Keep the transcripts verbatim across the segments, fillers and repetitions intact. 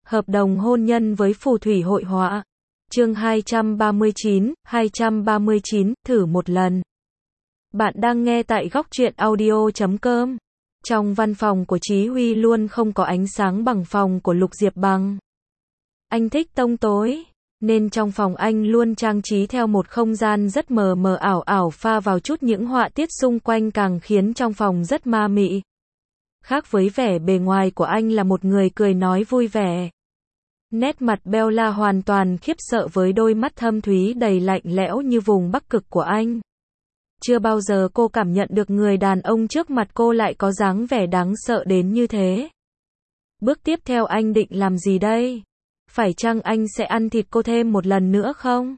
Hợp đồng hôn nhân với phù thủy hội họa. Chương hai trăm ba mươi chín, hai trăm ba mươi chín, thử một lần. Bạn đang nghe tại góc truyện audio chấm com. Trong văn phòng của Chí Huy luôn không có ánh sáng bằng phòng của Lục Diệp Bằng. Anh thích tông tối, nên trong phòng anh luôn trang trí theo một không gian rất mờ mờ ảo ảo pha vào chút những họa tiết xung quanh càng khiến trong phòng rất ma mị. Khác với vẻ bề ngoài của anh là một người cười nói vui vẻ. Nét mặt Bella hoàn toàn khiếp sợ với đôi mắt thâm thúy đầy lạnh lẽo như vùng Bắc Cực của anh. Chưa bao giờ cô cảm nhận được người đàn ông trước mặt cô lại có dáng vẻ đáng sợ đến như thế. Bước tiếp theo anh định làm gì đây? Phải chăng anh sẽ ăn thịt cô thêm một lần nữa không?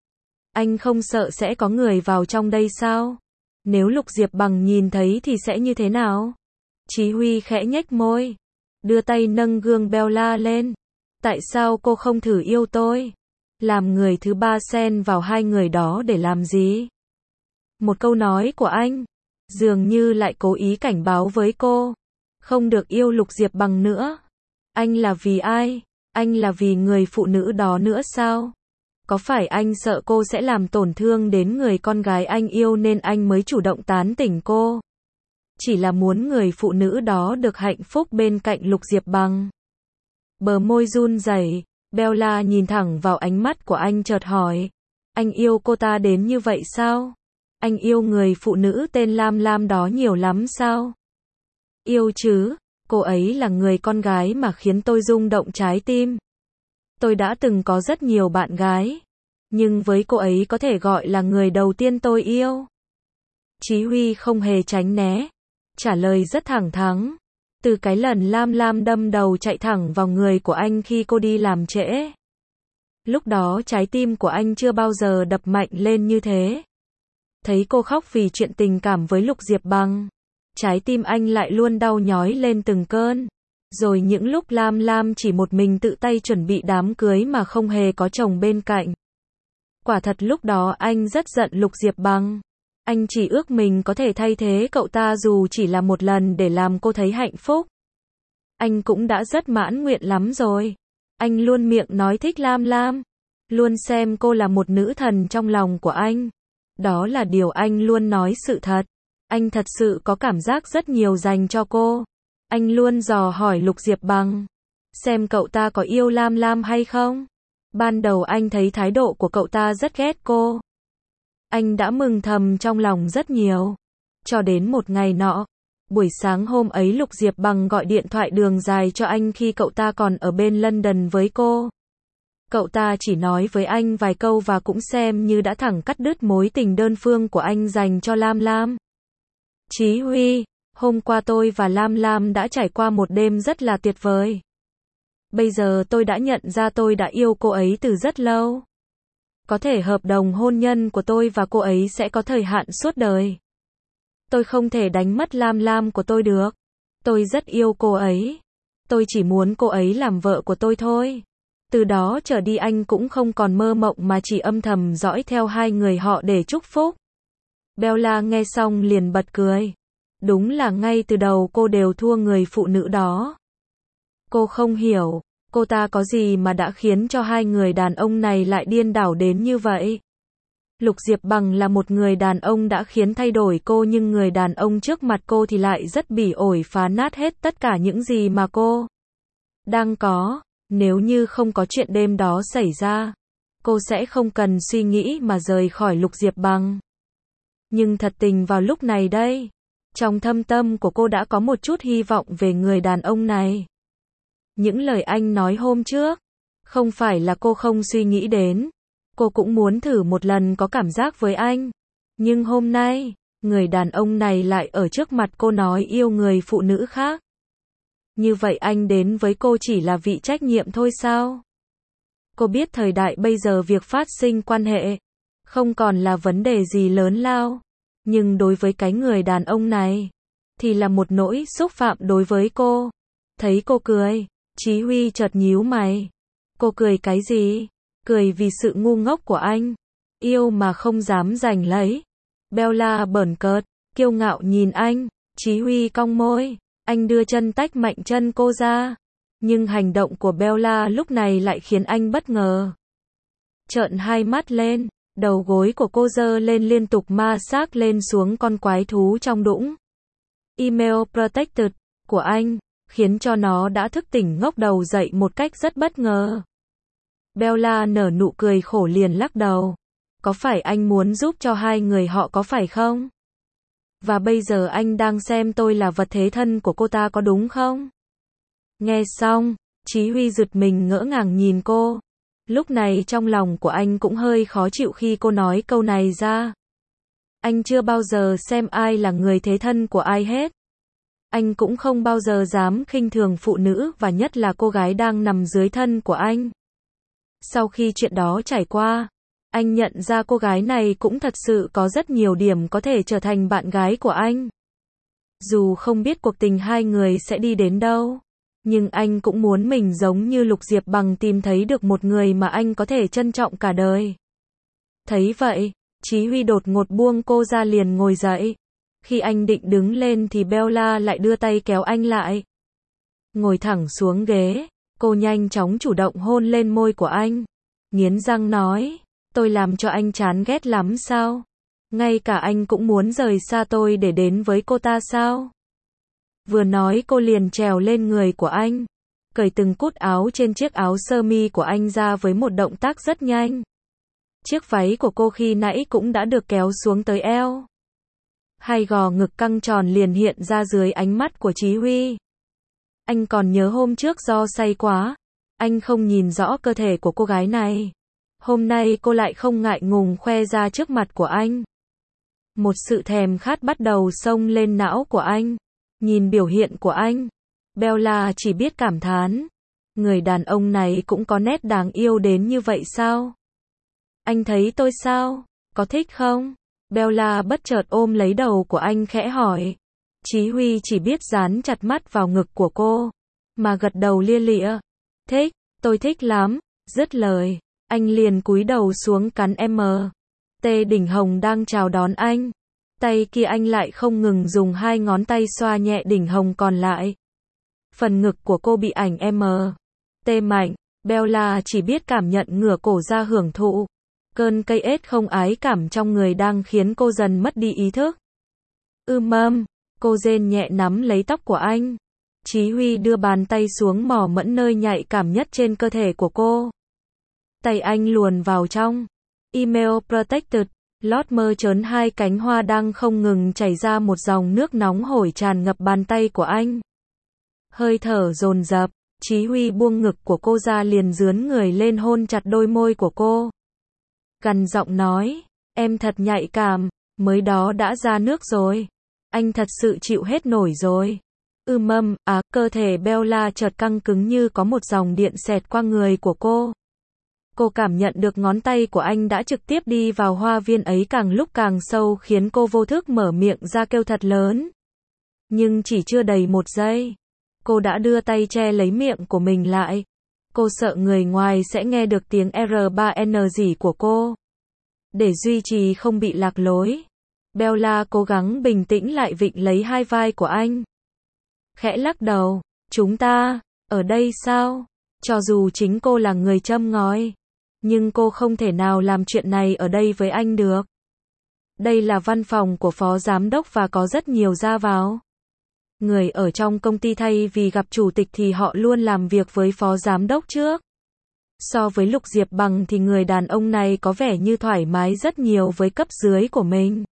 Anh không sợ sẽ có người vào trong đây sao? Nếu Lục Diệp Bằng nhìn thấy thì sẽ như thế nào? Chí Huy khẽ nhếch môi, đưa tay nâng gương Bella lên. Tại sao cô không thử yêu tôi? Làm người thứ ba xen vào hai người đó để làm gì? Một câu nói của anh, dường như lại cố ý cảnh báo với cô. Không được yêu Lục Diệp Bằng nữa. Anh là vì ai? Anh là vì người phụ nữ đó nữa sao? Có phải anh sợ cô sẽ làm tổn thương đến người con gái anh yêu nên anh mới chủ động tán tỉnh cô? Chỉ là muốn người phụ nữ đó được hạnh phúc bên cạnh Lục Diệp Bằng. Bờ môi run rẩy, Bella nhìn thẳng vào ánh mắt của anh chợt hỏi. Anh yêu cô ta đến như vậy sao? Anh yêu người phụ nữ tên Lam Lam đó nhiều lắm sao? Yêu chứ, cô ấy là người con gái mà khiến tôi rung động trái tim. Tôi đã từng có rất nhiều bạn gái, nhưng với cô ấy có thể gọi là người đầu tiên tôi yêu. Chí Huy không hề tránh né, trả lời rất thẳng thắn. Từ cái lần Lam Lam đâm đầu chạy thẳng vào người của anh khi cô đi làm trễ. Lúc đó trái tim của anh chưa bao giờ đập mạnh lên như thế. Thấy cô khóc vì chuyện tình cảm với Lục Diệp Bằng, trái tim anh lại luôn đau nhói lên từng cơn. Rồi những lúc Lam Lam chỉ một mình tự tay chuẩn bị đám cưới mà không hề có chồng bên cạnh. Quả thật lúc đó anh rất giận Lục Diệp Bằng. Anh chỉ ước mình có thể thay thế cậu ta dù chỉ là một lần để làm cô thấy hạnh phúc. Anh cũng đã rất mãn nguyện lắm rồi. Anh luôn miệng nói thích Lam Lam, luôn xem cô là một nữ thần trong lòng của anh. Đó là điều anh luôn nói sự thật. Anh thật sự có cảm giác rất nhiều dành cho cô. Anh luôn dò hỏi Lục Diệp Bằng, xem cậu ta có yêu Lam Lam hay không. Ban đầu anh thấy thái độ của cậu ta rất ghét cô. Anh đã mừng thầm trong lòng rất nhiều. Cho đến một ngày nọ, buổi sáng hôm ấy Lục Diệp Bằng gọi điện thoại đường dài cho anh khi cậu ta còn ở bên London với cô. Cậu ta chỉ nói với anh vài câu và cũng xem như đã thẳng cắt đứt mối tình đơn phương của anh dành cho Lam Lam. Chí Huy, hôm qua tôi và Lam Lam đã trải qua một đêm rất là tuyệt vời. Bây giờ tôi đã nhận ra tôi đã yêu cô ấy từ rất lâu. Có thể hợp đồng hôn nhân của tôi và cô ấy sẽ có thời hạn suốt đời. Tôi không thể đánh mất Lam Lam của tôi được. Tôi rất yêu cô ấy. Tôi chỉ muốn cô ấy làm vợ của tôi thôi. Từ đó trở đi anh cũng không còn mơ mộng mà chỉ âm thầm dõi theo hai người họ để chúc phúc. Bella nghe xong liền bật cười. Đúng là ngay từ đầu cô đều thua người phụ nữ đó. Cô không hiểu, cô ta có gì mà đã khiến cho hai người đàn ông này lại điên đảo đến như vậy. Lục Diệp Bằng là một người đàn ông đã khiến thay đổi cô, nhưng người đàn ông trước mặt cô thì lại rất bỉ ổi phá nát hết tất cả những gì mà cô đang có. Nếu như không có chuyện đêm đó xảy ra, cô sẽ không cần suy nghĩ mà rời khỏi Lục Diệp Bằng. Nhưng thật tình vào lúc này đây, trong thâm tâm của cô đã có một chút hy vọng về người đàn ông này. Những lời anh nói hôm trước, không phải là cô không suy nghĩ đến. Cô cũng muốn thử một lần có cảm giác với anh. Nhưng hôm nay, người đàn ông này lại ở trước mặt cô nói yêu người phụ nữ khác. Như vậy anh đến với cô chỉ là vì trách nhiệm thôi sao? Cô biết thời đại bây giờ việc phát sinh quan hệ không còn là vấn đề gì lớn lao. Nhưng đối với cái người đàn ông này, thì là một nỗi xúc phạm đối với cô. Thấy cô cười, Chí Huy chợt nhíu mày. Cô cười cái gì? Cười vì sự ngu ngốc của anh. Yêu mà không dám giành lấy. Bella bỡn cợt, kiêu ngạo nhìn anh. Chí Huy cong môi. Anh đưa chân tách mạnh chân cô ra. Nhưng hành động của Bella lúc này lại khiến anh bất ngờ. Trợn hai mắt lên, đầu gối của cô giơ lên liên tục ma sát lên xuống con quái thú trong đũng. Email Protected của anh, khiến cho nó đã thức tỉnh ngóc đầu dậy một cách rất bất ngờ. Bella nở nụ cười khổ liền lắc đầu. Có phải anh muốn giúp cho hai người họ có phải không? Và bây giờ anh đang xem tôi là vật thế thân của cô ta có đúng không? Nghe xong, Chí Huy giật mình ngỡ ngàng nhìn cô. Lúc này trong lòng của anh cũng hơi khó chịu khi cô nói câu này ra. Anh chưa bao giờ xem ai là người thế thân của ai hết. Anh cũng không bao giờ dám khinh thường phụ nữ và nhất là cô gái đang nằm dưới thân của anh. Sau khi chuyện đó trải qua, anh nhận ra cô gái này cũng thật sự có rất nhiều điểm có thể trở thành bạn gái của anh. Dù không biết cuộc tình hai người sẽ đi đến đâu, nhưng anh cũng muốn mình giống như Lục Diệp Bằng tìm thấy được một người mà anh có thể trân trọng cả đời. Thấy vậy, Chí Huy đột ngột buông cô ra liền ngồi dậy. Khi anh định đứng lên thì Bella lại đưa tay kéo anh lại. Ngồi thẳng xuống ghế, cô nhanh chóng chủ động hôn lên môi của anh. Nghiến răng nói, tôi làm cho anh chán ghét lắm sao? Ngay cả anh cũng muốn rời xa tôi để đến với cô ta sao? Vừa nói cô liền trèo lên người của anh, cởi từng cúc áo trên chiếc áo sơ mi của anh ra với một động tác rất nhanh. Chiếc váy của cô khi nãy cũng đã được kéo xuống tới eo. Hai gò ngực căng tròn liền hiện ra dưới ánh mắt của Chí Huy. Anh còn nhớ hôm trước do say quá, anh không nhìn rõ cơ thể của cô gái này. Hôm nay cô lại không ngại ngùng khoe ra trước mặt của anh. Một sự thèm khát bắt đầu xông lên não của anh. Nhìn biểu hiện của anh, Bella chỉ biết cảm thán. Người đàn ông này cũng có nét đáng yêu đến như vậy sao? Anh thấy tôi sao? Có thích không? Bella bất chợt ôm lấy đầu của anh khẽ hỏi. Chí Huy chỉ biết dán chặt mắt vào ngực của cô, mà gật đầu lia lịa. Thích, tôi thích lắm. Dứt lời, anh liền cúi đầu xuống cắn em. Tê Đỉnh Hồng đang chào đón anh. Tay kia anh lại không ngừng dùng hai ngón tay xoa nhẹ đỉnh hồng còn lại. Phần ngực của cô bị ảnh em. Tê mạnh, Bella chỉ biết cảm nhận ngửa cổ ra hưởng thụ. Cơn cây ết không ái cảm trong người đang khiến cô dần mất đi ý thức. Ưm âm, cô rên nhẹ nắm lấy tóc của anh. Chí Huy đưa bàn tay xuống mỏ mẫn nơi nhạy cảm nhất trên cơ thể của cô. Tay anh luồn vào trong. Email Protected. Lót mơ trớn hai cánh hoa đang không ngừng chảy ra một dòng nước nóng hổi tràn ngập bàn tay của anh. Hơi thở dồn dập, Chí Huy buông ngực của cô ra liền dướn người lên hôn chặt đôi môi của cô. Gằn giọng nói, em thật nhạy cảm, mới đó đã ra nước rồi. Anh thật sự chịu hết nổi rồi. Ưm âm, á, cơ thể Bella chợt căng cứng như có một dòng điện xẹt qua người của cô. Cô cảm nhận được ngón tay của anh đã trực tiếp đi vào hoa viên ấy càng lúc càng sâu khiến cô vô thức mở miệng ra kêu thật lớn. Nhưng chỉ chưa đầy một giây, cô đã đưa tay che lấy miệng của mình lại. Cô sợ người ngoài sẽ nghe được tiếng R ba N gì của cô. Để duy trì không bị lạc lối, Bella cố gắng bình tĩnh lại vịn lấy hai vai của anh. Khẽ lắc đầu, chúng ta, ở đây sao? Cho dù chính cô là người châm ngòi, nhưng cô không thể nào làm chuyện này ở đây với anh được. Đây là văn phòng của phó giám đốc và có rất nhiều ra vào. Người ở trong công ty thay vì gặp chủ tịch thì họ luôn làm việc với phó giám đốc trước. So với Lục Diệp Bằng thì người đàn ông này có vẻ như thoải mái rất nhiều với cấp dưới của mình.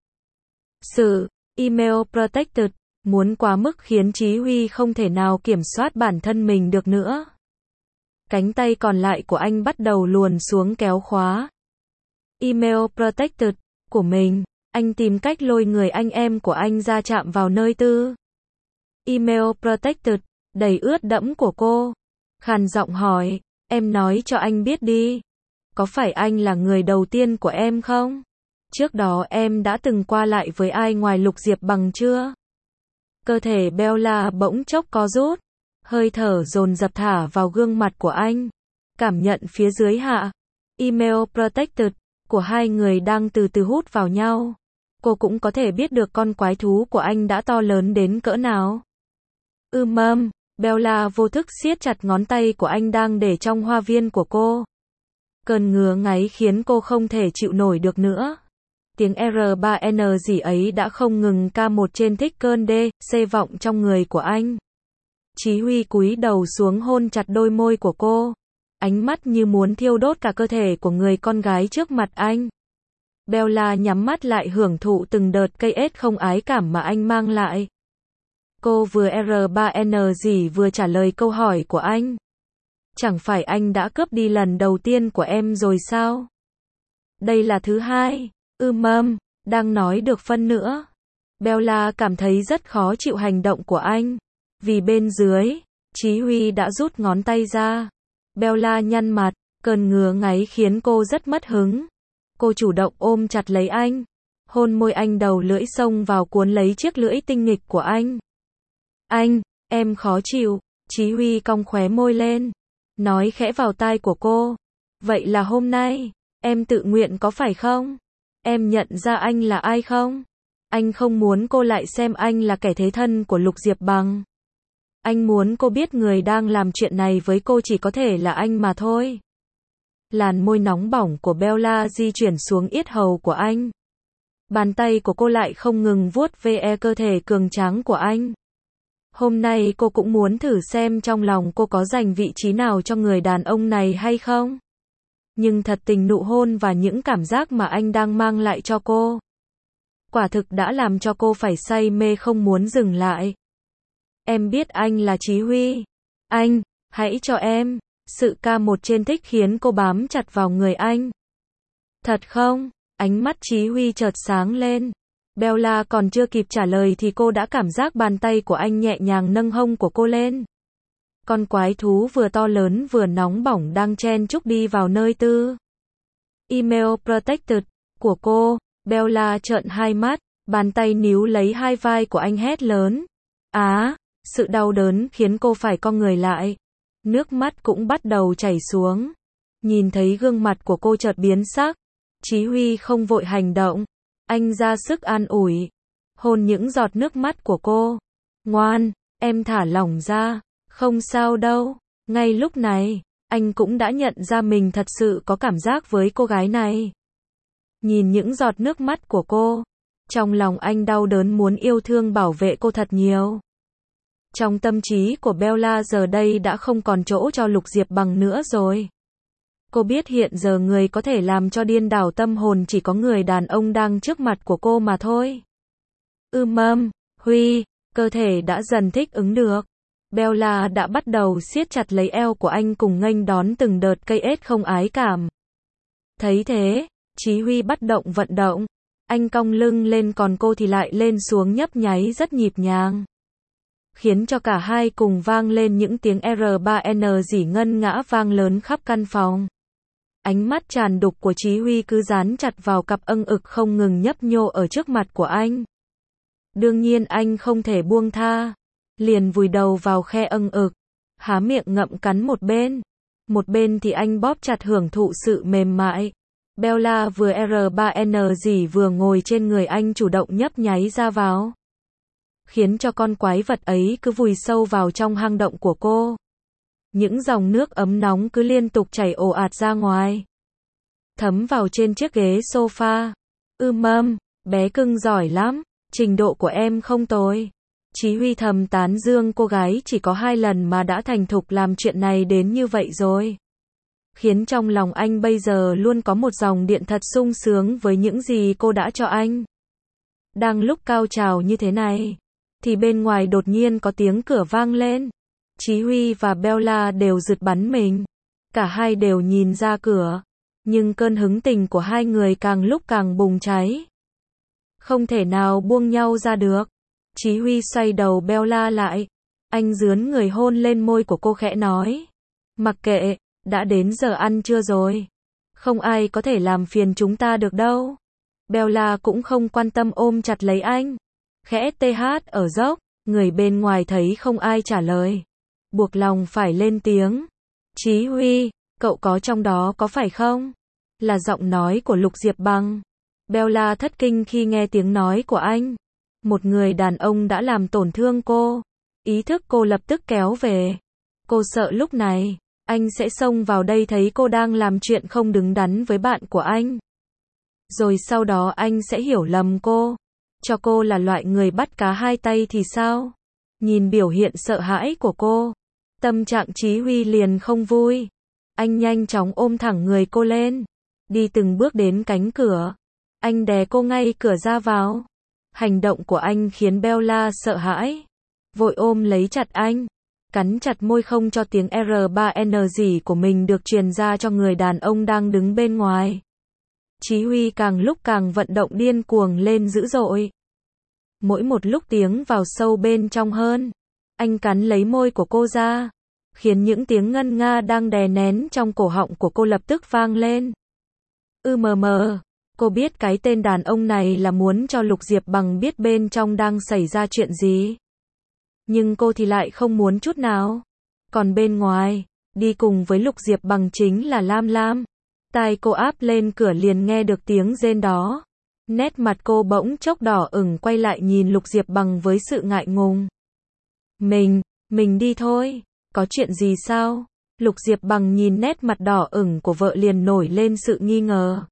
Sự Email Protected muốn quá mức khiến Chí Huy không thể nào kiểm soát bản thân mình được nữa. Cánh tay còn lại của anh bắt đầu luồn xuống kéo khóa Email Protected của mình. Anh tìm cách lôi người anh em của anh ra chạm vào nơi tư Email Protected đầy ướt đẫm của cô. Khàn giọng hỏi, em nói cho anh biết đi. Có phải anh là người đầu tiên của em không? Trước đó em đã từng qua lại với ai ngoài Lục Diệp Bằng chưa? Cơ thể Bella bỗng chốc co rút. Hơi thở dồn dập thả vào gương mặt của anh. Cảm nhận phía dưới hạ Email Protected của hai người đang từ từ hút vào nhau. Cô cũng có thể biết được con quái thú của anh đã to lớn đến cỡ nào. Ưm âm, Bella vô thức siết chặt ngón tay của anh đang để trong hoa viên của cô. Cơn ngứa ngáy khiến cô không thể chịu nổi được nữa. Tiếng R ba N gì ấy đã không ngừng ca một trên thích cơn D, C vọng trong người của anh. Chí Huy cúi đầu xuống hôn chặt đôi môi của cô. Ánh mắt như muốn thiêu đốt cả cơ thể của người con gái trước mặt anh. Bella nhắm mắt lại hưởng thụ từng đợt cây ết không ái cảm mà anh mang lại. Cô vừa R ba N gì vừa trả lời câu hỏi của anh. Chẳng phải anh đã cướp đi lần đầu tiên của em rồi sao? Đây là thứ hai. Ưm âm, đang nói được phân nữa. Bella cảm thấy rất khó chịu hành động của anh. Vì bên dưới, Chí Huy đã rút ngón tay ra. Bella nhăn mặt, cơn ngứa ngáy khiến cô rất mất hứng. Cô chủ động ôm chặt lấy anh. Hôn môi anh, đầu lưỡi xông vào cuốn lấy chiếc lưỡi tinh nghịch của anh. Anh, em khó chịu. Chí Huy cong khóe môi lên. Nói khẽ vào tai của cô. Vậy là hôm nay, em tự nguyện có phải không? Em nhận ra anh là ai không? Anh không muốn cô lại xem anh là kẻ thế thân của Lục Diệp Bằng. Anh muốn cô biết người đang làm chuyện này với cô chỉ có thể là anh mà thôi. Làn môi nóng bỏng của Bella di chuyển xuống yết hầu của anh. Bàn tay của cô lại không ngừng vuốt ve cơ thể cường tráng của anh. Hôm nay cô cũng muốn thử xem trong lòng cô có dành vị trí nào cho người đàn ông này hay không. Nhưng thật tình nụ hôn và những cảm giác mà anh đang mang lại cho cô, quả thực đã làm cho cô phải say mê không muốn dừng lại. Em biết anh là Chí Huy. Anh, hãy cho em. Sự ca một trên thích khiến cô bám chặt vào người anh. Thật không? Ánh mắt Chí Huy chợt sáng lên. Bella còn chưa kịp trả lời thì cô đã cảm giác bàn tay của anh nhẹ nhàng nâng hông của cô lên. Con quái thú vừa to lớn vừa nóng bỏng đang chen chúc đi vào nơi tư. Email protected của cô. Bella trợn hai mắt, bàn tay níu lấy hai vai của anh hét lớn. Á, sự đau đớn khiến cô phải co người lại. Nước mắt cũng bắt đầu chảy xuống. Nhìn thấy gương mặt của cô chợt biến sắc, Chí Huy không vội hành động. Anh ra sức an ủi, hôn những giọt nước mắt của cô. Ngoan, em thả lỏng ra, không sao đâu. Ngay lúc này, anh cũng đã nhận ra mình thật sự có cảm giác với cô gái này. Nhìn những giọt nước mắt của cô, trong lòng anh đau đớn muốn yêu thương bảo vệ cô thật nhiều. Trong tâm trí của Bella giờ đây đã không còn chỗ cho Lục Diệp Bằng nữa rồi. Cô biết hiện giờ người có thể làm cho điên đảo tâm hồn chỉ có người đàn ông đang trước mặt của cô mà thôi. Ưm âm, Huy, cơ thể đã dần thích ứng được. Bella đã bắt đầu siết chặt lấy eo của anh cùng nghênh đón từng đợt cây ết không ái cảm. Thấy thế, Chí Huy bắt động vận động. Anh cong lưng lên còn cô thì lại lên xuống nhấp nháy rất nhịp nhàng. Khiến cho cả hai cùng vang lên những tiếng R ba N rỉ ngân ngã vang lớn khắp căn phòng. Ánh mắt tràn đục của Chí Huy cứ dán chặt vào cặp âng ực không ngừng nhấp nhô ở trước mặt của anh. Đương nhiên anh không thể buông tha. Liền vùi đầu vào khe âng ực, há miệng ngậm cắn một bên. Một bên thì anh bóp chặt hưởng thụ sự mềm mại. Bella vừa R ba N gì vừa ngồi trên người anh chủ động nhấp nháy ra vào. Khiến cho con quái vật ấy cứ vùi sâu vào trong hang động của cô. Những dòng nước ấm nóng cứ liên tục chảy ồ ạt ra ngoài. Thấm vào trên chiếc ghế sofa. Ưm âm, bé cưng giỏi lắm, trình độ của em không tồi. Chí Huy thầm tán dương cô gái chỉ có hai lần mà đã thành thục làm chuyện này đến như vậy rồi. Khiến trong lòng anh bây giờ luôn có một dòng điện thật sung sướng với những gì cô đã cho anh. Đang lúc cao trào như thế này, thì bên ngoài đột nhiên có tiếng cửa vang lên. Chí Huy và Bella đều giật bắn mình. Cả hai đều nhìn ra cửa. Nhưng cơn hứng tình của hai người càng lúc càng bùng cháy. Không thể nào buông nhau ra được. Chí Huy xoay đầu Bella lại. Anh dướn người hôn lên môi của cô khẽ nói. Mặc kệ, đã đến giờ ăn trưa rồi. Không ai có thể làm phiền chúng ta được đâu. Bella cũng không quan tâm ôm chặt lấy anh. Khẽ tê hát ở dốc. Người bên ngoài thấy không ai trả lời. Buộc lòng phải lên tiếng. Chí Huy, cậu có trong đó có phải không? Là giọng nói của Lục Diệp Bằng. Bella thất kinh khi nghe tiếng nói của anh. Một người đàn ông đã làm tổn thương cô. Ý thức cô lập tức kéo về. Cô sợ lúc này, anh sẽ xông vào đây thấy cô đang làm chuyện không đứng đắn với bạn của anh. Rồi sau đó anh sẽ hiểu lầm cô. Cho cô là loại người bắt cá hai tay thì sao? Nhìn biểu hiện sợ hãi của cô, tâm trạng Chí Huy liền không vui. Anh nhanh chóng ôm thẳng người cô lên, đi từng bước đến cánh cửa. Anh đè cô ngay cửa ra vào. Hành động của anh khiến Bella sợ hãi, vội ôm lấy chặt anh, cắn chặt môi không cho tiếng R ba N gì của mình được truyền ra cho người đàn ông đang đứng bên ngoài. Chí Huy càng lúc càng vận động điên cuồng lên dữ dội. Mỗi một lúc tiếng vào sâu bên trong hơn, anh cắn lấy môi của cô ra, khiến những tiếng ngân nga đang đè nén trong cổ họng của cô lập tức vang lên. Ừ mờ mờ, cô biết cái tên đàn ông này là muốn cho Lục Diệp Bằng biết bên trong đang xảy ra chuyện gì. Nhưng cô thì lại không muốn chút nào. Còn bên ngoài, đi cùng với Lục Diệp Bằng chính là Lam Lam. Tai cô áp lên cửa liền nghe được tiếng rên đó. Nét mặt cô bỗng chốc đỏ ửng quay lại nhìn Lục Diệp Bằng với sự ngại ngùng. Mình, mình đi thôi, có chuyện gì sao? Lục Diệp Bằng nhìn nét mặt đỏ ửng của vợ liền nổi lên sự nghi ngờ.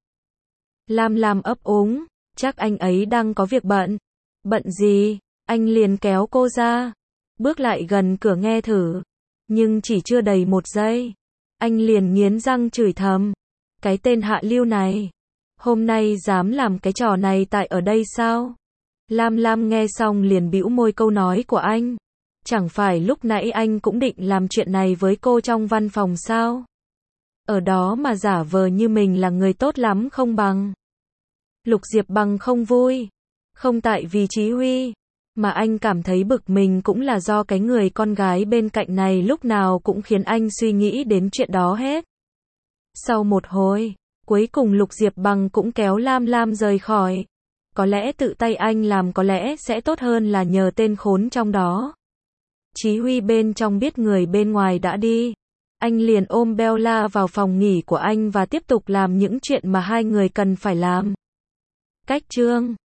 Lam Lam ấp úng, chắc anh ấy đang có việc bận. Bận gì? Anh liền kéo cô ra, bước lại gần cửa nghe thử. Nhưng chỉ chưa đầy một giây, anh liền nghiến răng chửi thầm. Cái tên hạ lưu này, hôm nay dám làm cái trò này tại ở đây sao? Lam Lam nghe xong liền bĩu môi câu nói của anh. Chẳng phải lúc nãy anh cũng định làm chuyện này với cô trong văn phòng sao? Ở đó mà giả vờ như mình là người tốt lắm không bằng. Lục Diệp Bằng không vui. Không tại vì Chí Huy, mà anh cảm thấy bực mình cũng là do cái người con gái bên cạnh này lúc nào cũng khiến anh suy nghĩ đến chuyện đó hết. Sau một hồi, cuối cùng Lục Diệp Bằng cũng kéo Lam Lam rời khỏi. Có lẽ tự tay anh làm có lẽ sẽ tốt hơn là nhờ tên khốn trong đó. Chí Huy bên trong biết người bên ngoài đã đi. Anh liền ôm Bella vào phòng nghỉ của anh và tiếp tục làm những chuyện mà hai người cần phải làm. Cách chương